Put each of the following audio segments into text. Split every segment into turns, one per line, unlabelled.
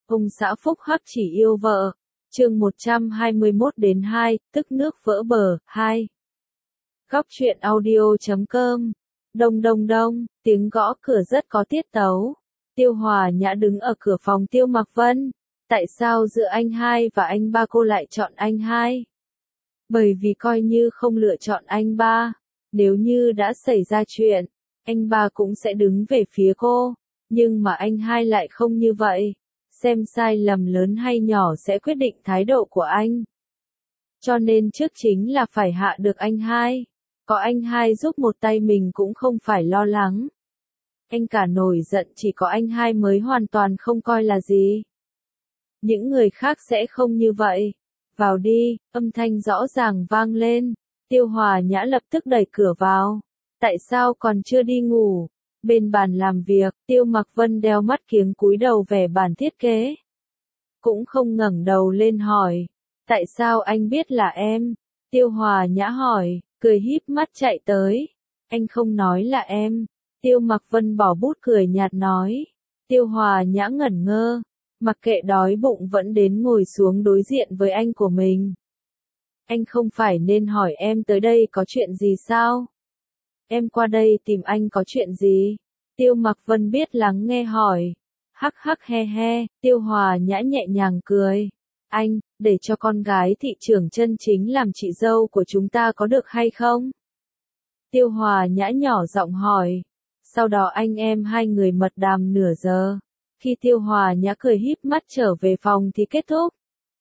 Ông xã phúc hắc chỉ yêu vợ. Chương 121-2, tức nước vỡ bờ, 2. Góc truyện audio.com. Đông đông đông, tiếng gõ cửa rất có tiết tấu. Tiêu Hòa Nhã đứng ở cửa phòng Tiêu Mặc Vân. Tại sao giữa anh hai và anh ba cô lại chọn anh hai? Bởi vì coi như không lựa chọn anh ba, nếu như đã xảy ra chuyện, anh ba cũng sẽ đứng về phía cô. Nhưng mà anh hai lại không như vậy. Xem sai lầm lớn hay nhỏ sẽ quyết định thái độ của anh. Cho nên trước chính là phải hạ được anh hai. Có anh hai giúp một tay mình cũng không phải lo lắng. Anh cả nổi giận chỉ có anh hai mới hoàn toàn không coi là gì. Những người khác sẽ không như vậy. Vào đi, âm thanh rõ ràng vang lên. Tiêu Hòa Nhã lập tức đẩy cửa vào. Tại sao còn chưa đi ngủ? Bên bàn làm việc, Tiêu Mặc Vân đeo mắt kiếng cúi đầu vẻ bản thiết kế. Cũng không ngẩng đầu lên hỏi. Tại sao anh biết là em? Tiêu Hòa Nhã hỏi, cười híp mắt chạy tới. Anh không nói là em. Tiêu Mặc Vân bỏ bút cười nhạt nói. Tiêu Hòa Nhã ngẩn ngơ. Mặc kệ đói bụng vẫn đến ngồi xuống đối diện với anh của mình. Anh không phải nên hỏi em tới đây có chuyện gì sao? Em qua đây tìm anh có chuyện gì? Tiêu Mặc Vân biết lắng nghe hỏi. Hắc hắc he he, Tiêu Hòa Nhã nhẹ nhàng cười. Anh, để cho con gái thị trưởng chân chính làm chị dâu của chúng ta có được hay không? Tiêu Hòa Nhã nhỏ giọng hỏi. Sau đó anh em hai người mật đàm nửa giờ. Khi Tiêu Hòa Nhã cười híp mắt trở về phòng thì kết thúc.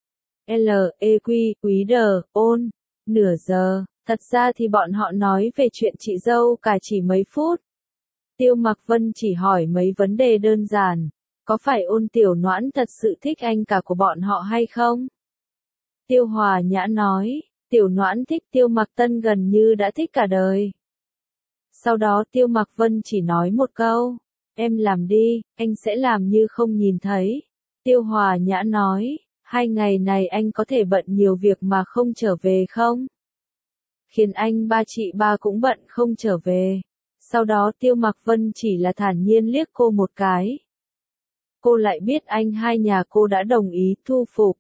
Quý đờ, ôn. Nửa giờ, thật ra thì bọn họ nói về chuyện chị dâu cả chỉ mấy phút. Tiêu Mặc Vân chỉ hỏi mấy vấn đề đơn giản. Có phải Ôn Tiểu Noãn thật sự thích anh cả của bọn họ hay không? Tiêu Hòa Nhã nói, Tiểu Noãn thích Tiêu Mặc Tân gần như đã thích cả đời. Sau đó Tiêu Mặc Vân chỉ nói một câu. Em làm đi, anh sẽ làm như không nhìn thấy. Tiêu Hòa Nhã nói, 2 ngày này anh có thể bận nhiều việc mà không trở về không? Khiến anh ba chị ba cũng bận không trở về. Sau đó Tiêu Mặc Vân chỉ là thản nhiên liếc cô một cái. Cô lại biết anh hai nhà cô đã đồng ý thu phục.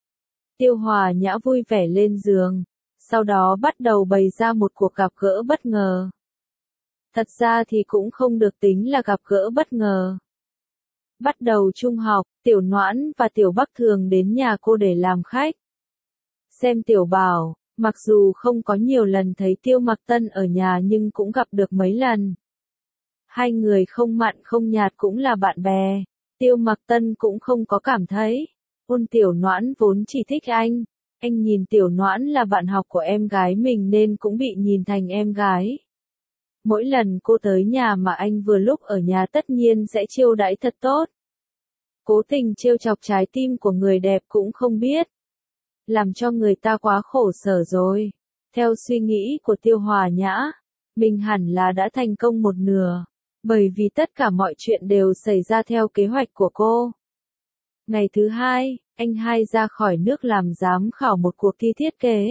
Tiêu Hòa Nhã vui vẻ lên giường. Sau đó bắt đầu bày ra một cuộc gặp gỡ bất ngờ. Thật ra thì cũng không được tính là gặp gỡ bất ngờ. Bắt đầu trung học, Tiểu Noãn và Tiểu Bắc thường đến nhà cô để làm khách. Xem Tiểu Bảo, mặc dù không có nhiều lần thấy Tiêu Mặc Tân ở nhà nhưng cũng gặp được mấy lần. Hai người không mặn không nhạt cũng là bạn bè. Tiêu Mặc Tân cũng không có cảm thấy. Ôn Tiểu Noãn vốn chỉ thích anh. Anh nhìn Tiểu Noãn là bạn học của em gái mình nên cũng bị nhìn thành em gái. Mỗi lần cô tới nhà mà anh vừa lúc ở nhà tất nhiên sẽ chiêu đãi thật tốt. Cố tình trêu chọc trái tim của người đẹp cũng không biết. Làm cho người ta quá khổ sở rồi. Theo suy nghĩ của Tiêu Hòa Nhã, mình hẳn là đã thành công một nửa. Bởi vì tất cả mọi chuyện đều xảy ra theo kế hoạch của cô. Ngày thứ 2, anh hai ra khỏi nước làm giám khảo một cuộc thi thiết kế.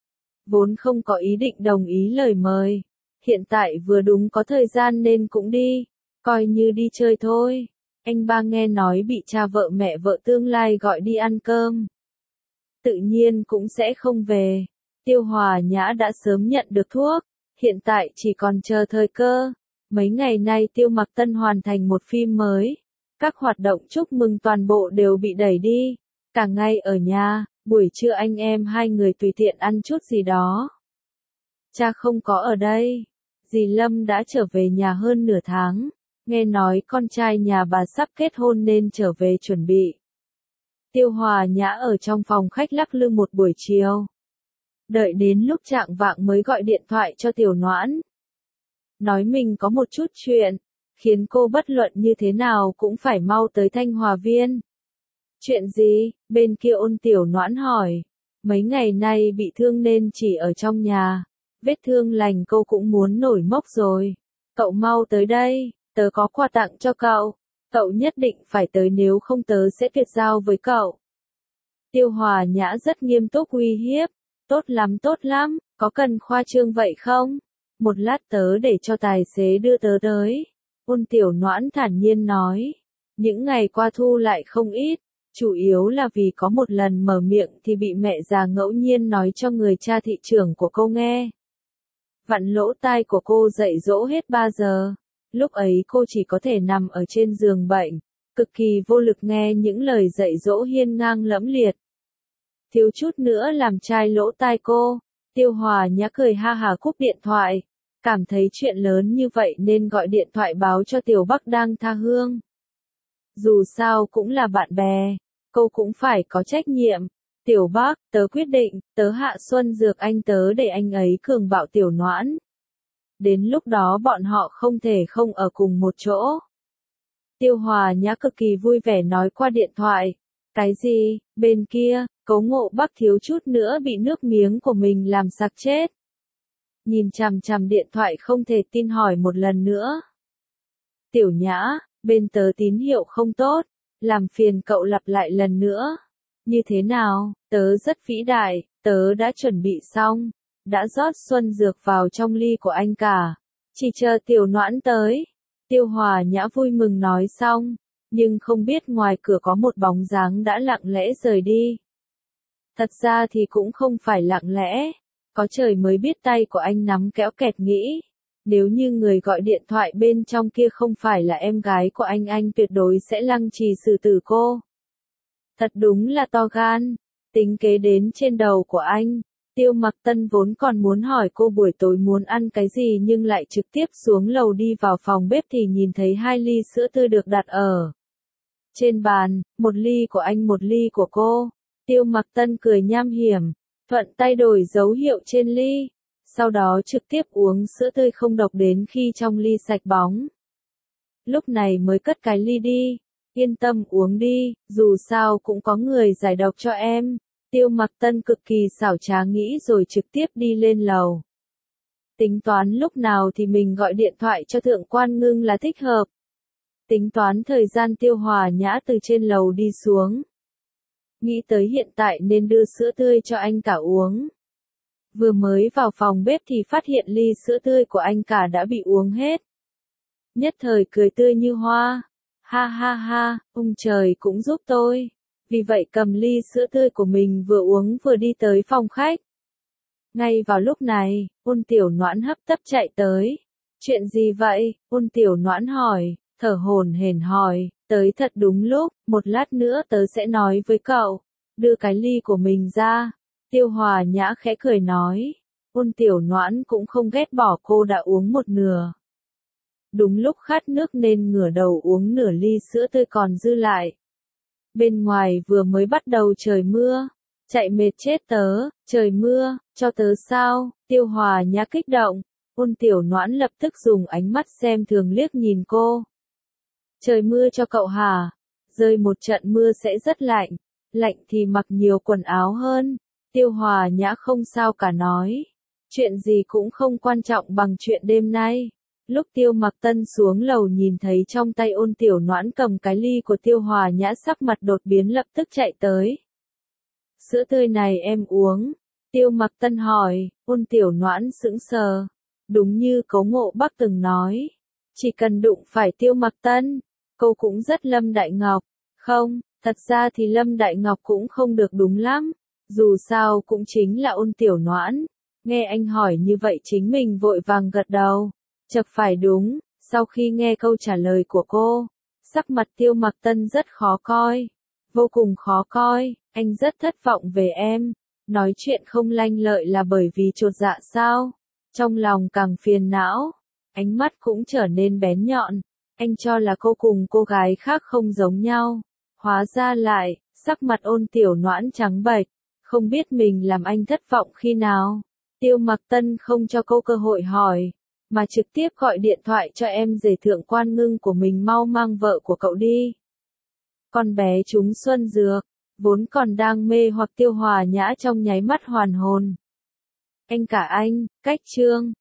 Vốn không có ý định đồng ý lời mời. Hiện tại vừa đúng có thời gian nên cũng đi. Coi như đi chơi thôi. Anh ba nghe nói bị cha vợ mẹ vợ tương lai gọi đi ăn cơm. Tự nhiên cũng sẽ không về. Tiêu Hòa Nhã đã sớm nhận được thuốc. Hiện tại chỉ còn chờ thời cơ. Mấy ngày nay Tiêu Mặc Tân hoàn thành một phim mới. Các hoạt động chúc mừng toàn bộ đều bị đẩy đi. Cả ngày ở nhà, buổi trưa anh em hai người tùy tiện ăn chút gì đó. Cha không có ở đây. Dì Lâm đã trở về nhà hơn nửa tháng. Nghe nói con trai nhà bà sắp kết hôn nên trở về chuẩn bị. Tiêu Hòa Nhã ở trong phòng khách lắc lư một buổi chiều. Đợi đến lúc chạng vạng mới gọi điện thoại cho Tiểu Noãn. Nói mình có một chút chuyện, khiến cô bất luận như thế nào cũng phải mau tới Thanh Hòa Viên. Chuyện gì? Bên kia Ôn Tiểu Noãn hỏi. Mấy ngày nay bị thương nên chỉ ở trong nhà. Vết thương lành cô cũng muốn nổi mốc rồi. Cậu mau tới đây, tớ có quà tặng cho cậu. Cậu nhất định phải tới nếu không tớ sẽ tuyệt giao với cậu. Tiêu Hòa Nhã rất nghiêm túc uy hiếp. Tốt lắm, có cần khoa trương vậy không? Một lát tớ để cho tài xế đưa tớ tới. Ôn Tiểu Noãn thản nhiên nói. Những ngày qua thu lại không ít. Chủ yếu là vì có một lần mở miệng thì bị mẹ già ngẫu nhiên nói cho người cha thị trưởng của cô nghe. Vặn lỗ tai của cô dạy dỗ hết 3 giờ. Lúc ấy cô chỉ có thể nằm ở trên giường bệnh, cực kỳ vô lực nghe những lời dạy dỗ hiên ngang lẫm liệt. Thiếu chút nữa làm chai lỗ tai cô. Tiêu Hòa Nhã cười ha hả cúp điện thoại. Cảm thấy chuyện lớn như vậy nên gọi điện thoại báo cho Tiểu Bắc đang tha hương. Dù sao cũng là bạn bè, cô cũng phải có trách nhiệm. Tiểu Bắc, tớ quyết định, tớ hạ Xuân Dược anh tớ để anh ấy cường bạo Tiểu Noãn. Đến lúc đó bọn họ không thể không ở cùng một chỗ. Tiêu Hòa Nhã cực kỳ vui vẻ nói qua điện thoại. Cái gì, bên kia, Cố Ngộ Bắc thiếu chút nữa bị nước miếng của mình làm sặc chết. Nhìn chằm chằm điện thoại không thể tin hỏi một lần nữa. Tiểu Nhã, bên tớ tín hiệu không tốt, làm phiền cậu lặp lại lần nữa. Như thế nào, tớ rất vĩ đại, tớ đã chuẩn bị xong, đã rót Xuân Dược vào trong ly của anh cả, chỉ chờ Tiểu Noãn tới. Tiêu Hòa Nhã vui mừng nói xong, nhưng không biết ngoài cửa có một bóng dáng đã lặng lẽ rời đi. Thật ra thì cũng không phải lặng lẽ, có trời mới biết tay của anh nắm kéo kẹt nghĩ. Nếu như người gọi điện thoại bên trong kia không phải là em gái của anh tuyệt đối sẽ lăng trì xử tử cô. Thật đúng là to gan, tính kế đến trên đầu của anh. Tiêu Mặc Tân vốn còn muốn hỏi cô buổi tối muốn ăn cái gì nhưng lại trực tiếp xuống lầu đi vào phòng bếp thì nhìn thấy 2 ly sữa tươi được đặt ở trên bàn, 1 ly của anh 1 ly của cô. Tiêu Mặc Tân cười nham hiểm, thuận tay đổi dấu hiệu trên ly. Sau đó trực tiếp uống sữa tươi không độc đến khi trong ly sạch bóng. Lúc này mới cất cái ly đi. Yên tâm uống đi, dù sao cũng có người giải độc cho em. Tiêu Mặc Tân cực kỳ xảo trá nghĩ rồi trực tiếp đi lên lầu. Tính toán lúc nào thì mình gọi điện thoại cho Thượng Quan Ngưng là thích hợp. Tính toán thời gian Tiêu Hòa Nhã từ trên lầu đi xuống. Nghĩ tới hiện tại nên đưa sữa tươi cho anh cả uống. Vừa mới vào phòng bếp thì phát hiện ly sữa tươi của anh cả đã bị uống hết. Nhất thời cười tươi như hoa. Ha ha ha, ông trời cũng giúp tôi. Vì vậy cầm ly sữa tươi của mình vừa uống vừa đi tới phòng khách. Ngay vào lúc này, Ôn Tiểu Noãn hấp tấp chạy tới. Chuyện gì vậy? Ôn Tiểu Noãn hỏi, thở hổn hển hỏi, tới thật đúng lúc, một lát nữa tớ sẽ nói với cậu. Đưa cái ly của mình ra. Tiêu Hòa Nhã khẽ cười nói. Ôn Tiểu Noãn cũng không ghét bỏ cô đã uống một nửa. Đúng lúc khát nước nên ngửa đầu uống nửa ly sữa tươi còn dư lại. Bên ngoài vừa mới bắt đầu trời mưa. Chạy mệt chết tớ, trời mưa, cho tớ sao? Tiêu Hòa Nhã kích động. Ôn Tiểu Noãn lập tức dùng ánh mắt xem thường liếc nhìn cô. Trời mưa cho cậu hả? Rơi một trận mưa sẽ rất lạnh. Lạnh thì mặc nhiều quần áo hơn. Tiêu Hòa Nhã không sao cả nói. Chuyện gì cũng không quan trọng bằng chuyện đêm nay. Lúc Tiêu Mặc Tân xuống lầu nhìn thấy trong tay Ôn Tiểu Noãn cầm cái ly của Tiêu Hòa Nhã sắc mặt đột biến lập tức chạy tới. Sữa tươi này em uống. Tiêu Mặc Tân hỏi, Ôn Tiểu Noãn sững sờ. Đúng như Cố Ngộ Bắc từng nói. Chỉ cần đụng phải Tiêu Mặc Tân, cô cũng rất Lâm Đại Ngọc. Không, thật ra thì Lâm Đại Ngọc cũng không được đúng lắm. Dù sao cũng chính là Ôn Tiểu Noãn. Nghe anh hỏi như vậy chính mình vội vàng gật đầu. Chật phải đúng, sau khi nghe câu trả lời của cô, sắc mặt Tiêu Mặc Tân rất khó coi. Vô cùng khó coi, anh rất thất vọng về em. Nói chuyện không lanh lợi là bởi vì chột dạ sao? Trong lòng càng phiền não, ánh mắt cũng trở nên bén nhọn. Anh cho là cô cùng cô gái khác không giống nhau. Hóa ra lại, sắc mặt Ôn Tiểu Noãn trắng bệch, không biết mình làm anh thất vọng khi nào. Tiêu Mặc Tân không cho cô cơ hội hỏi, mà trực tiếp gọi điện thoại cho em rể Thượng Quan Ngưng của mình mau mang vợ của cậu đi. Con bé trúng Xuân Dược, vốn còn đang mê hoặc Tiêu Hòa Nhã trong nháy mắt hoàn hồn. Anh cả anh, cách chương.